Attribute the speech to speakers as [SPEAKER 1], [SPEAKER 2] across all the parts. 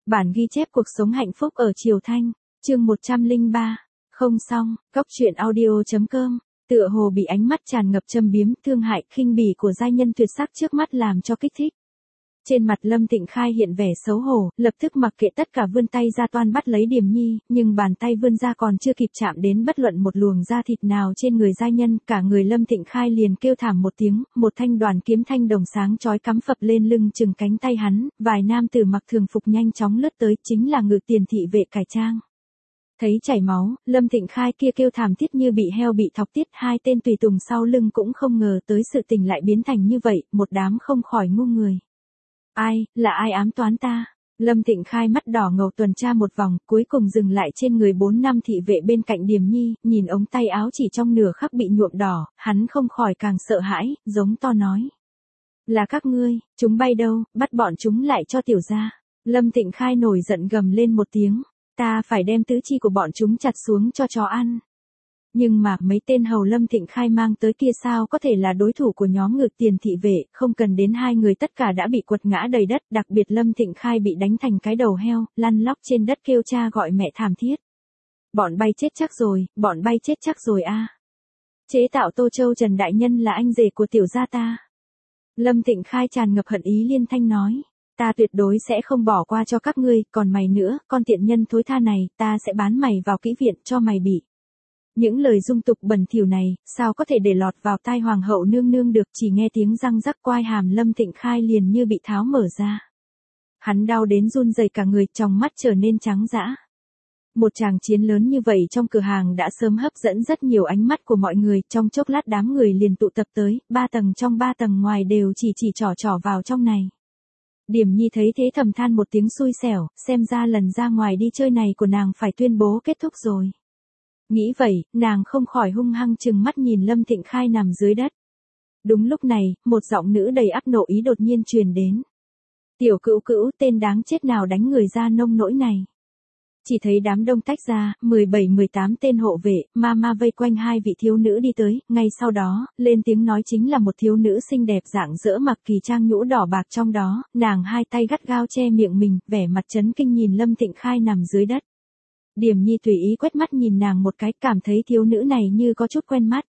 [SPEAKER 1] Bản ghi chép cuộc sống hạnh phúc ở Triều Thanh, chương 103. Không xong, Cóc truyện audio.com. Tựa hồ bị ánh mắt tràn ngập châm biếm, thương hại, khinh bỉ của giai nhân tuyệt sắc trước mắt làm cho kích thích. Trên mặt Lâm Tịnh Khai hiện vẻ xấu hổ, lập tức mặc kệ tất cả vươn tay ra toan bắt lấy Điềm Nhi, nhưng bàn tay vươn ra còn chưa kịp chạm đến bất luận một luồng da thịt nào trên người giai nhân, cả người Lâm Tịnh Khai liền kêu thảm một tiếng, một thanh đoàn kiếm thanh đồng sáng chói cắm phập lên lưng chừng cánh tay hắn, vài nam tử mặc thường phục nhanh chóng lướt tới, chính là Ngự Tiền thị vệ cải trang. Thấy chảy máu, Lâm Tịnh Khai kia kêu thảm thiết như bị heo bị thọc tiết, hai tên tùy tùng sau lưng cũng không ngờ tới sự tình lại biến thành như vậy, một đám không khỏi ngu người. Là ai ám toán ta? Lâm Tịnh Khai mắt đỏ ngầu tuần tra một vòng, cuối cùng dừng lại trên người 4 năm thị vệ bên cạnh Điềm Nhi, nhìn ống tay áo chỉ trong nửa khắc bị nhuộm đỏ, hắn không khỏi càng sợ hãi, giống to nói. Là các ngươi, chúng bay đâu, bắt bọn chúng lại cho tiểu gia. Lâm Tịnh Khai nổi giận gầm lên một tiếng, ta phải đem tứ chi của bọn chúng chặt xuống cho chó ăn. Nhưng mà mấy tên hầu Lâm Tịnh Khai mang tới kia sao có thể là đối thủ của nhóm Ngự Tiền thị vệ, không cần đến hai người tất cả đã bị quật ngã đầy đất, đặc biệt Lâm Tịnh Khai bị đánh thành cái đầu heo, lăn lóc trên đất kêu cha gọi mẹ thảm thiết. Bọn bay chết chắc rồi, bọn bay chết chắc rồi a. Chế tạo Tô Châu Trần đại nhân là anh rể của tiểu gia ta. Lâm Tịnh Khai tràn ngập hận ý liên thanh nói, ta tuyệt đối sẽ không bỏ qua cho các ngươi, còn mày nữa, con tiện nhân thối tha này, ta sẽ bán mày vào kỹ viện cho mày bị. Những lời dung tục bẩn thỉu này, sao có thể để lọt vào tai hoàng hậu nương nương được, chỉ nghe tiếng răng rắc quai hàm Lâm Tịnh Khai liền như bị tháo mở ra. Hắn đau đến run rẩy cả người, trong mắt trở nên trắng dã. Một tràng chiến lớn như vậy trong cửa hàng đã sớm hấp dẫn rất nhiều ánh mắt của mọi người, trong chốc lát đám người liền tụ tập tới, 3 tầng trong 3 tầng ngoài đều chỉ trỏ vào trong này. Điềm Nhi thấy thế thầm than một tiếng xui xẻo, xem ra lần ra ngoài đi chơi này của nàng phải tuyên bố kết thúc rồi. Nghĩ vậy, nàng không khỏi hung hăng trừng mắt nhìn Lâm Tịnh Khai nằm dưới đất. Đúng lúc này, một giọng nữ đầy áp nộ ý đột nhiên truyền đến. Tiểu Cữu Cữu, tên đáng chết nào đánh người ra nông nỗi này. Chỉ thấy đám đông tách ra, 17-18 tên hộ vệ, ma vây quanh hai vị thiếu nữ đi tới, ngay sau đó, lên tiếng nói chính là một thiếu nữ xinh đẹp rạng rỡ mặc kỳ trang nhũ đỏ bạc trong đó, nàng hai tay gắt gao che miệng mình, vẻ mặt chấn kinh nhìn Lâm Tịnh Khai nằm dưới đất. Điềm Nhi tùy ý quét mắt nhìn nàng một cái, cảm thấy thiếu nữ này như có chút quen mắt.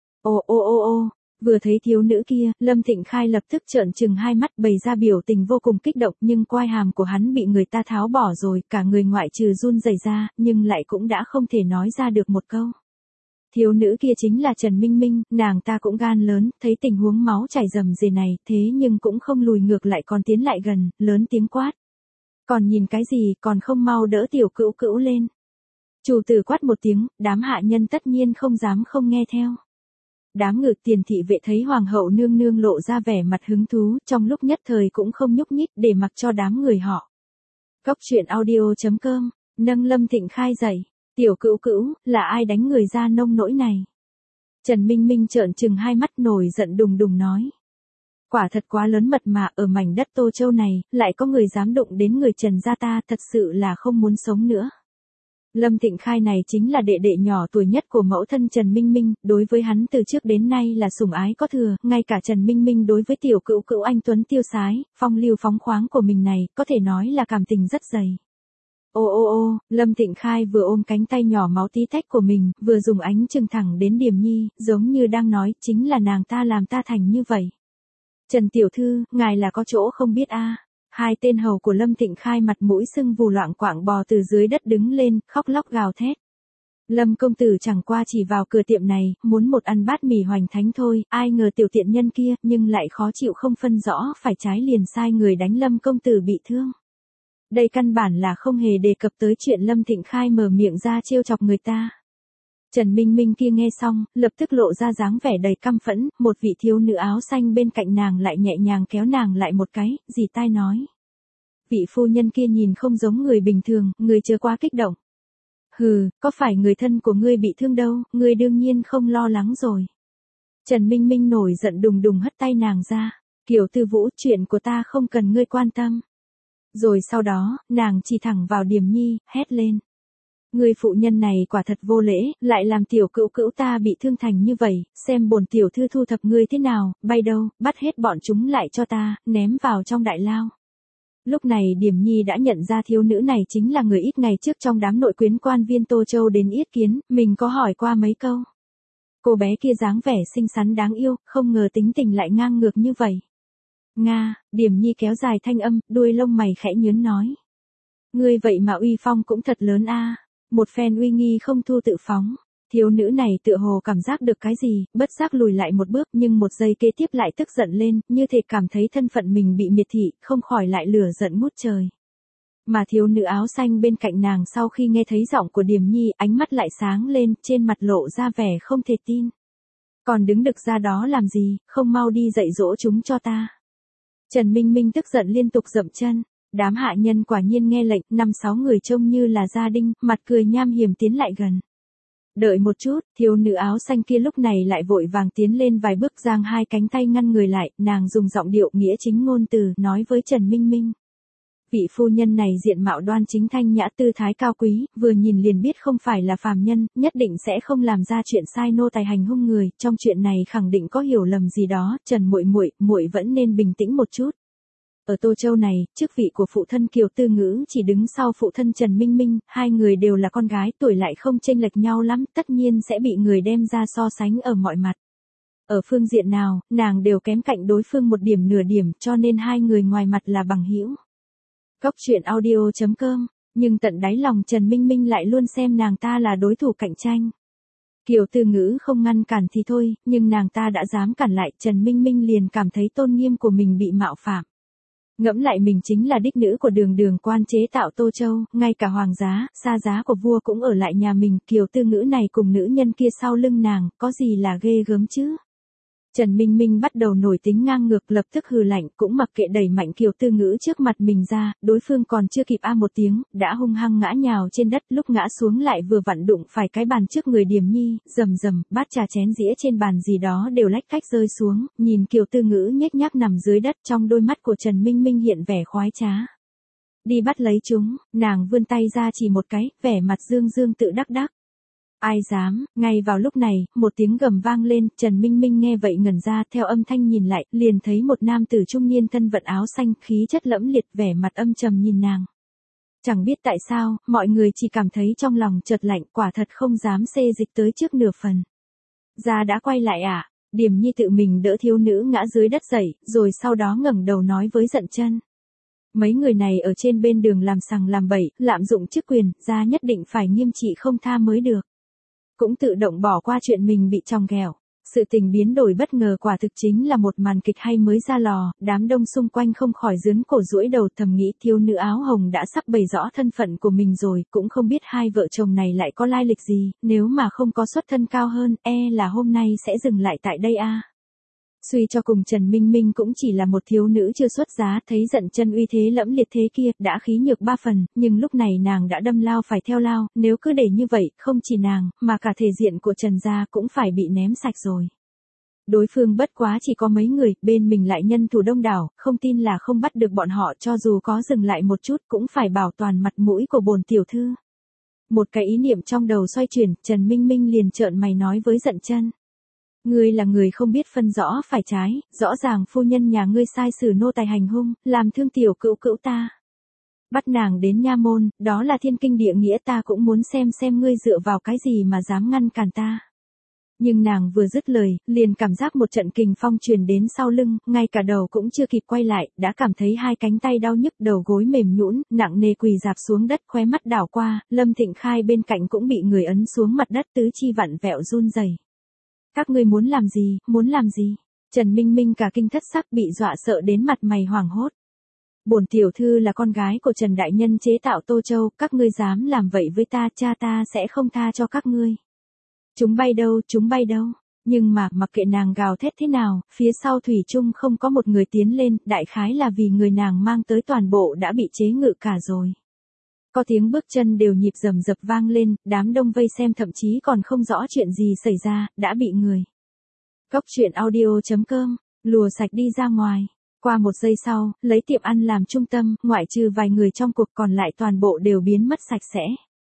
[SPEAKER 1] Ô, vừa thấy thiếu nữ kia, Lâm Tịnh Khai lập tức trợn trừng hai mắt, bày ra biểu tình vô cùng kích động, nhưng quai hàm của hắn bị người ta tháo bỏ rồi, cả người ngoại trừ run rẩy ra, nhưng lại cũng đã không thể nói ra được một câu. Thiếu nữ kia chính là Trần Minh Minh, nàng ta cũng gan lớn, thấy tình huống máu chảy rầm rề này, thế nhưng cũng không lùi ngược lại còn tiến lại gần, lớn tiếng quát. Còn nhìn cái gì, còn không mau đỡ Tiểu Cữu Cữu lên. Chủ tử quát một tiếng, đám hạ nhân tất nhiên không dám không nghe theo. Đám Ngự Tiền thị vệ thấy hoàng hậu nương nương lộ ra vẻ mặt hứng thú, trong lúc nhất thời cũng không nhúc nhích để mặc cho đám người họ. Cóc truyện audio.com, nâng Lâm Tịnh Khai dậy, Tiểu Cữu Cữu, là ai đánh người ra nông nỗi này? Trần Minh Minh trợn trừng hai mắt nổi giận đùng đùng nói. Quả thật quá lớn mật mà, ở mảnh đất Tô Châu này, lại có người dám đụng đến người Trần gia ta, thật sự là không muốn sống nữa. Lâm Tịnh Khai này chính là đệ đệ nhỏ tuổi nhất của mẫu thân Trần Minh Minh, đối với hắn từ trước đến nay là sủng ái có thừa, ngay cả Trần Minh Minh đối với Tiểu Cữu Cữu anh tuấn tiêu sái, phong lưu phóng khoáng của mình này, có thể nói là cảm tình rất dày. Ô, Lâm Tịnh Khai vừa ôm cánh tay nhỏ máu tí tách của mình, vừa dùng ánh trừng thẳng đến Điềm Nhi, giống như đang nói, chính là nàng ta làm ta thành như vậy. Trần tiểu thư, ngài là có chỗ không biết a. Hai tên hầu của Lâm Tịnh Khai mặt mũi sưng vù loạng quạng bò từ dưới đất đứng lên, khóc lóc gào thét. Lâm công tử chẳng qua chỉ vào cửa tiệm này, muốn một ăn bát mì hoành thánh thôi, ai ngờ tiểu tiện nhân kia, nhưng lại khó chịu không phân rõ phải trái liền sai người đánh Lâm công tử bị thương. Đây căn bản là không hề đề cập tới chuyện Lâm Tịnh Khai mở miệng ra trêu chọc người ta. Trần Minh Minh kia nghe xong, lập tức lộ ra dáng vẻ đầy căm phẫn, một vị thiếu nữ áo xanh bên cạnh nàng lại nhẹ nhàng kéo nàng lại một cái, dì tai nói. Vị phu nhân kia nhìn không giống người bình thường, người chưa quá kích động. Hừ, có phải người thân của ngươi bị thương đâu, ngươi đương nhiên không lo lắng rồi. Trần Minh Minh nổi giận đùng đùng hất tay nàng ra, Kiều Tư Vũ, chuyện của ta không cần ngươi quan tâm. Rồi sau đó, nàng chỉ thẳng vào Điềm Nhi, hét lên. Người phụ nhân này quả thật vô lễ, lại làm Tiểu Cữu Cữu ta bị thương thành như vậy, xem bổn tiểu thư thu thập ngươi thế nào, bay đâu, bắt hết bọn chúng lại cho ta, ném vào trong đại lao. Lúc này Điềm Nhi đã nhận ra thiếu nữ này chính là người ít ngày trước trong đám nội quyến quan viên Tô Châu đến yết kiến, mình có hỏi qua mấy câu. Cô bé kia dáng vẻ xinh xắn đáng yêu, không ngờ tính tình lại ngang ngược như vậy. Nga, Điềm Nhi kéo dài thanh âm, đuôi lông mày khẽ nhướn nói. Ngươi vậy mà uy phong cũng thật lớn a. Một phen uy nghi không thu tự phóng. Thiếu nữ này tựa hồ cảm giác được cái gì, bất giác lùi lại một bước nhưng một giây kế tiếp lại tức giận lên, như thể cảm thấy thân phận mình bị miệt thị, không khỏi lại lửa giận ngút trời. Mà thiếu nữ áo xanh bên cạnh nàng sau khi nghe thấy giọng của Điềm Nhi, ánh mắt lại sáng lên, trên mặt lộ ra vẻ không thể tin. Còn đứng đực ra đó làm gì, không mau đi dạy dỗ chúng cho ta. Trần Minh Minh tức giận liên tục dậm chân. Đám hạ nhân quả nhiên nghe lệnh, 5-6 người trông như là gia đình, mặt cười nham hiểm tiến lại gần. Đợi một chút, thiếu nữ áo xanh kia lúc này lại vội vàng tiến lên vài bước giang hai cánh tay ngăn người lại, nàng dùng giọng điệu nghĩa chính ngôn từ nói với Trần Minh Minh. Vị phu nhân này diện mạo đoan chính thanh nhã tư thái cao quý, vừa nhìn liền biết không phải là phàm nhân, nhất định sẽ không làm ra chuyện sai nô tài hành hung người, trong chuyện này khẳng định có hiểu lầm gì đó, Trần muội vẫn nên bình tĩnh một chút. Ở Tô Châu này, chức vị của phụ thân Kiều Tư Ngữ chỉ đứng sau phụ thân Trần Minh Minh, hai người đều là con gái, tuổi lại không chênh lệch nhau lắm, tất nhiên sẽ bị người đem ra so sánh ở mọi mặt. Ở phương diện nào, nàng đều kém cạnh đối phương một điểm nửa điểm, cho nên hai người ngoài mặt là bằng hữu. Cốc truyện audio.com, nhưng tận đáy lòng Trần Minh Minh lại luôn xem nàng ta là đối thủ cạnh tranh. Kiều Tư Ngữ không ngăn cản thì thôi, nhưng nàng ta đã dám cản lại, Trần Minh Minh liền cảm thấy tôn nghiêm của mình bị mạo phạm. Ngẫm lại mình chính là đích nữ của đường quan chế tạo Tô Châu, ngay cả hoàng giá, xa giá của vua cũng ở lại nhà mình, Kiều Tư Ngữ này cùng nữ nhân kia sau lưng nàng, có gì là ghê gớm chứ? Trần Minh Minh bắt đầu nổi tính ngang ngược, lập tức hừ lạnh, cũng mặc kệ đẩy mạnh Kiều Tư Ngữ trước mặt mình ra, đối phương còn chưa kịp a một tiếng, đã hung hăng ngã nhào trên đất, lúc ngã xuống lại vừa vặn đụng phải cái bàn trước người Điềm Nhi, rầm rầm, bát trà chén dĩa trên bàn gì đó đều lách cách rơi xuống, nhìn Kiều Tư Ngữ nhếch nhác nằm dưới đất, trong đôi mắt của Trần Minh Minh hiện vẻ khoái trá. Đi bắt lấy chúng, nàng vươn tay ra chỉ một cái, vẻ mặt dương dương tự đắc đắc. Ai dám, ngay vào lúc này, một tiếng gầm vang lên, Trần Minh Minh nghe vậy ngẩn ra, theo âm thanh nhìn lại, liền thấy một nam tử trung niên thân vận áo xanh, khí chất lẫm liệt, vẻ mặt âm trầm nhìn nàng. Chẳng biết tại sao, mọi người chỉ cảm thấy trong lòng chợt lạnh, quả thật không dám xê dịch tới trước nửa phần. Ra đã quay lại à? Điềm Nhi tự mình đỡ thiếu nữ ngã dưới đất dậy, rồi sau đó ngẩng đầu nói với Dận Chân. Mấy người này ở trên bên đường làm sằng làm bậy, lạm dụng chức quyền, ra nhất định phải nghiêm trị không tha mới được. Cũng tự động bỏ qua chuyện mình bị chòng ghẹo. Sự tình biến đổi bất ngờ quả thực chính là một màn kịch hay mới ra lò, đám đông xung quanh không khỏi giướn cổ duỗi đầu thầm nghĩ thiếu nữ áo hồng đã sắp bày rõ thân phận của mình rồi, cũng không biết hai vợ chồng này lại có lai lịch gì, nếu mà không có xuất thân cao hơn, là hôm nay sẽ dừng lại tại đây a. Suy cho cùng Trần Minh Minh cũng chỉ là một thiếu nữ chưa xuất giá, thấy Dận Chân uy thế lẫm liệt thế kia, đã khí nhược ba phần, nhưng lúc này nàng đã đâm lao phải theo lao, nếu cứ để như vậy, không chỉ nàng, mà cả thể diện của Trần gia cũng phải bị ném sạch rồi. Đối phương bất quá chỉ có mấy người, bên mình lại nhân thủ đông đảo, không tin là không bắt được bọn họ, cho dù có dừng lại một chút cũng phải bảo toàn mặt mũi của bổn tiểu thư. Một cái ý niệm trong đầu xoay chuyển, Trần Minh Minh liền trợn mày nói với Dận Chân. Ngươi là người không biết phân rõ phải trái, rõ ràng phu nhân nhà ngươi sai xử nô tài hành hung, làm thương tiểu cữu cữu ta. Bắt nàng đến nha môn, đó là thiên kinh địa nghĩa, ta cũng muốn xem ngươi dựa vào cái gì mà dám ngăn cản ta. Nhưng nàng vừa dứt lời, liền cảm giác một trận kình phong truyền đến sau lưng, ngay cả đầu cũng chưa kịp quay lại, đã cảm thấy hai cánh tay đau nhức, đầu gối mềm nhũn, nặng nề quỳ rạp xuống đất, khóe mắt đảo qua, Lâm Thịnh Khai bên cạnh cũng bị người ấn xuống mặt đất, tứ chi vặn vẹo run rẩy. Các ngươi muốn làm gì, muốn làm gì? Trần Minh Minh cả kinh thất sắc, bị dọa sợ đến mặt mày hoảng hốt. Bổn tiểu thư là con gái của Trần đại nhân chế tạo Tô Châu, các ngươi dám làm vậy với ta, cha ta sẽ không tha cho các ngươi. Chúng bay đâu? Nhưng mà mặc kệ nàng gào thét thế nào, phía sau thủy chung không có một người tiến lên, đại khái là vì người nàng mang tới toàn bộ đã bị chế ngự cả rồi. Có tiếng bước chân đều nhịp rầm rập vang lên, đám đông vây xem thậm chí còn không rõ chuyện gì xảy ra, đã bị người. Cốc truyện audio.com, lùa sạch đi ra ngoài. Qua một giây sau, lấy tiệm ăn làm trung tâm, ngoại trừ vài người trong cuộc còn lại toàn bộ đều biến mất sạch sẽ.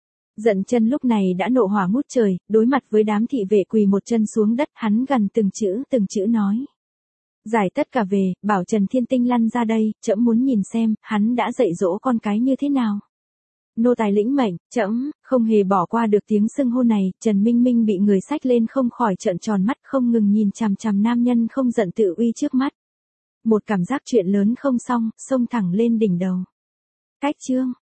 [SPEAKER 1] Dận Chân lúc này đã nộ hỏa ngút trời, đối mặt với đám thị vệ quỳ một chân xuống đất, hắn gần từng chữ nói. Giải tất cả về, bảo Trần Thiên Tinh lăn ra đây, trẫm muốn nhìn xem, hắn đã dạy dỗ con cái như thế nào. Nô tài lĩnh mệnh, trẫm không hề bỏ qua được tiếng xưng hô này, Trần Minh Minh bị người xách lên không khỏi trợn tròn mắt không ngừng nhìn chằm chằm nam nhân không giận tự uy trước mắt. Một cảm giác chuyện lớn không xong, xông thẳng lên đỉnh đầu. Cách chương